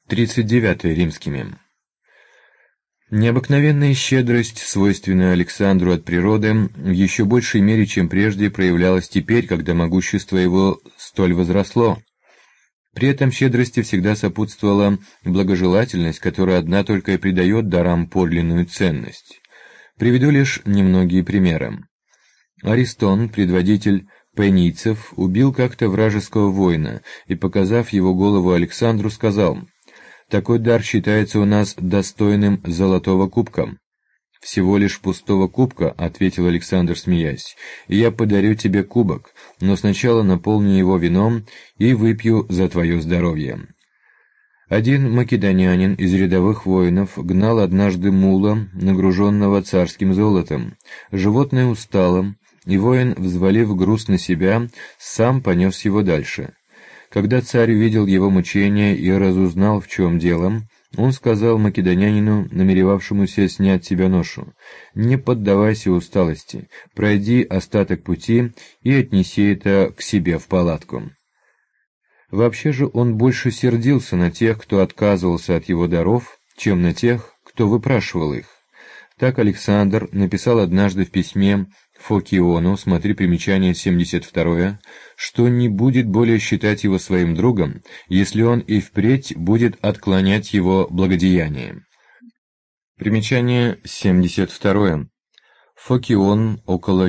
39 римскими. Необыкновенная щедрость, свойственная Александру от природы, в еще большей мере, чем прежде, проявлялась теперь, когда могущество его столь возросло. При этом щедрости всегда сопутствовала благожелательность, которая одна только и придает дарам подлинную ценность. Приведу лишь немногие примеры. Аристон, предводитель пенийцев, убил как-то вражеского воина и, показав его голову Александру, сказал: «Такой дар считается у нас достойным золотого кубка». «Всего лишь пустого кубка», — ответил Александр, смеясь, — «и я подарю тебе кубок, но сначала наполню его вином и выпью за твое здоровье». Один македонянин из рядовых воинов гнал однажды мула, нагруженного царским золотом. Животное устало, и воин, взвалив груз на себя, сам понес его дальше. Когда царь увидел его мучения и разузнал, в чем дело, он сказал македонянину, намеревавшемуся снять с себя ношу: «Не поддавайся усталости, пройди остаток пути и отнеси это к себе в палатку». Вообще же он больше сердился на тех, кто отказывался от его даров, чем на тех, кто выпрашивал их. Так Александр написал однажды в письме Фокиону, смотри примечание 72, что не будет более считать его своим другом, если он и впредь будет отклонять его благодеяние. Примечание 72. Фокион, около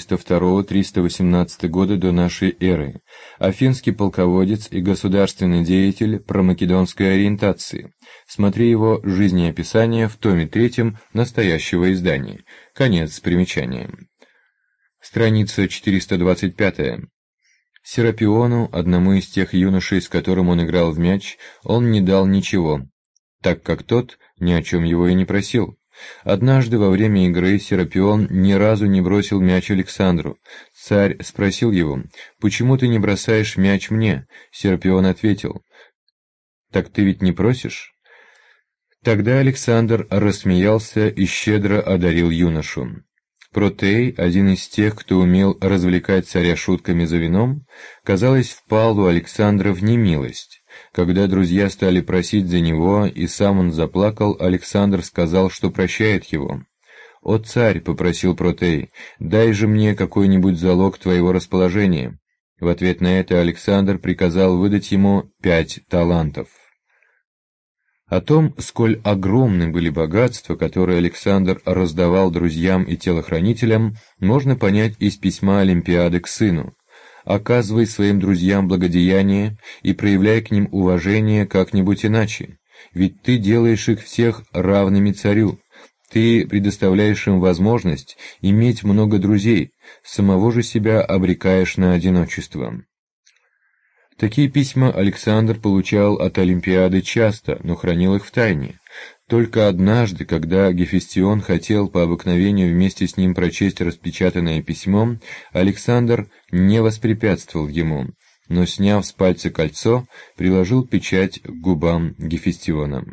402-318 года до нашей эры, афинский полководец и государственный деятель промакедонской ориентации. Смотри его жизнеописание в томе 3 настоящего издания. Конец примечания. Страница 425. Серапиону, одному из тех юношей, с которым он играл в мяч, он не дал ничего, так как тот ни о чем его и не просил. Однажды во время игры Серапион ни разу не бросил мяч Александру. Царь спросил его: «Почему ты не бросаешь мяч мне?» Серапион ответил: «Так ты ведь не просишь?» Тогда Александр рассмеялся и щедро одарил юношу. Протей, один из тех, кто умел развлекать царя шутками за вином, казалось, впал у Александра в немилость. Когда друзья стали просить за него, и сам он заплакал, Александр сказал, что прощает его. «О, царь!» — попросил Протей, — «дай же мне какой-нибудь залог твоего расположения». В ответ на это Александр приказал выдать ему 5 талантов. О том, сколь огромны были богатства, которые Александр раздавал друзьям и телохранителям, можно понять из письма Олимпиады к сыну. «Оказывай своим друзьям благодеяние и проявляй к ним уважение как-нибудь иначе, ведь ты делаешь их всех равными царю, ты предоставляешь им возможность иметь много друзей, самого же себя обрекаешь на одиночество». Такие письма Александр получал от Олимпиады часто, но хранил их в тайне. Только однажды, когда Гефестион хотел по обыкновению вместе с ним прочесть распечатанное письмо, Александр не воспрепятствовал ему, но, сняв с пальца кольцо, приложил печать к губам Гефестиона.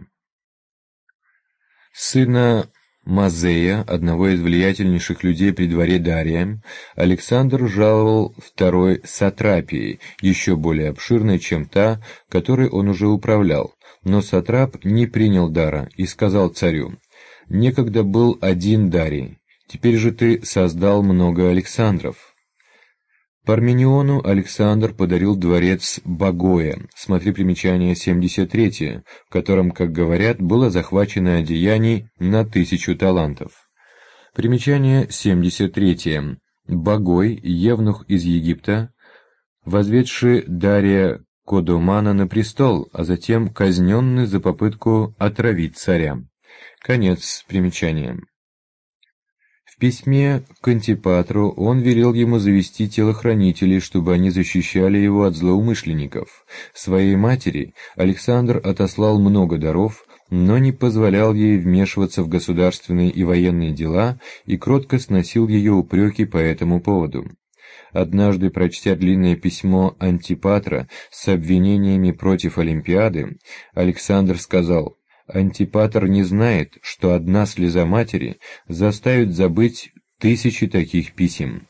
Сына Мазея, одного из влиятельнейших людей при дворе Дария, Александр жаловал второй сатрапией, еще более обширной, чем та, которой он уже управлял, но сатрап не принял дара и сказал царю: «Некогда был один Дарий, теперь же ты создал много Александров». Пармениону Александр подарил дворец Багоя, смотри примечание 73, в котором, как говорят, было захвачено одеяний на 1000 талантов. Примечание 73. Багой, евнух из Египта, возведший Дария Кодомана на престол, а затем казненный за попытку отравить царя. Конец примечания. В письме к Антипатру он велел ему завести телохранителей, чтобы они защищали его от злоумышленников. Своей матери Александр отослал много даров, но не позволял ей вмешиваться в государственные и военные дела и кротко сносил ее упреки по этому поводу. Однажды, прочтя длинное письмо Антипатра с обвинениями против Олимпиады, Александр сказал: «Антипатр не знает, что одна слеза матери заставит забыть 1000 таких писем».